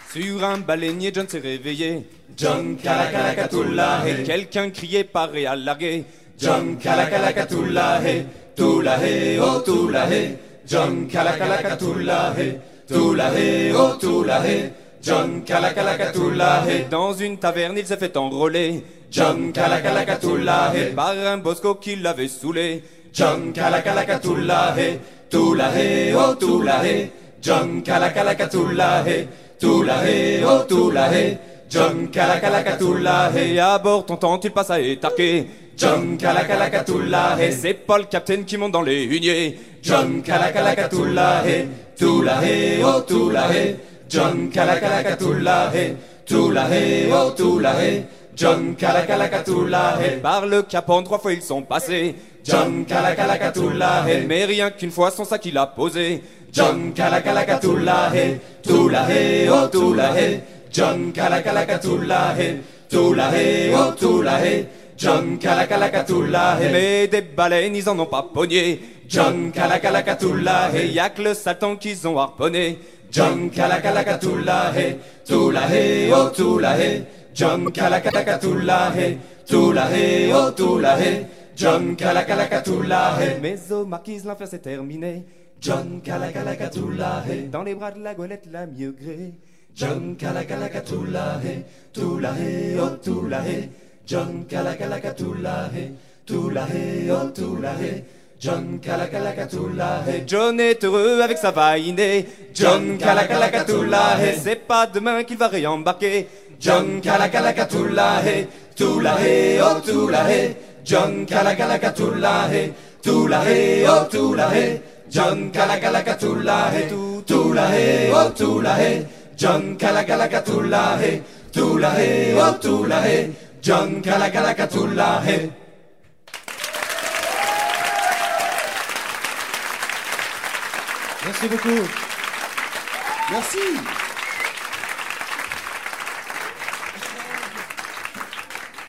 Sur un baleinier, John s'est réveillé. John Kalakalagatulahe. Quelqu'un criait paré à larguer. John Kalakalagatulahe. Tulahe, oh tulahe. John Kalakalagatulahe. Tulahe, oh tulahe. John Kalakalagatulahe. Dans une taverne, il s'est fait enrôler. John Kalakalagatulahe. Par un bosco qui l'avait saoulé. John Kalakalagatulahe. Tulahe, oh tulahe. John Kalakalagatulahe. Tulahe, oh tulahe. John Kalakalagatulahe. Et à bord, tonton, il passe à étarquer. John Kalakalagatulahe. C'est pas le capitaine qui monte dans les huniers. John Kalakalagatulahe. Tulahe, oh tulahe. John Kalakalagatulahe. Tulahe, oh tulahe. John Kalakalagatulahe. Par le capon, 3 fois ils sont passés. John Kalakalagatulahe. Mais rien qu'une fois, son sac il a posé. John Kalakalagatulahe. Tulahe, oh tulahe. John Kalakalagatulahe. Tulahe, oh tulahe. John Kalakalagatulahe. Mais des baleines, ils en ont pas pogné. John Kalakalagatulahe. Et y'a que le Satan qu'ils ont harponné. John Kalakalagatulahe. Tulahe, oh tulahe. John Kalakalagatulahe. Tulahe, oh tulahe. John Kalakalagatulahe. Mais aux marquises, l'enfer s'est terminé. John Kalakalagatulahe. Dans les bras de la goélette la mieux grée. John Kalakalagatulahe. Tulahe, oh tulahe. John Kalakalagatulahe. Tulahe, oh tulahe. John Kalakalagatulahe. John est heureux avec sa vainée. John Kalakalagatulahe. C'est pas demain qu'il va réembarquer. John Kalakalagatulahe. Tulahe, oh tulahe. John Kalakalagatulahe. Tulahe, oh tulahe. John Kalakalagatulahe. Tulahe, oh tulahe. John Kalakalagatulahe. Tulahe, oh tulahe. John Kalakalagatulahe. Merci beaucoup. Merci.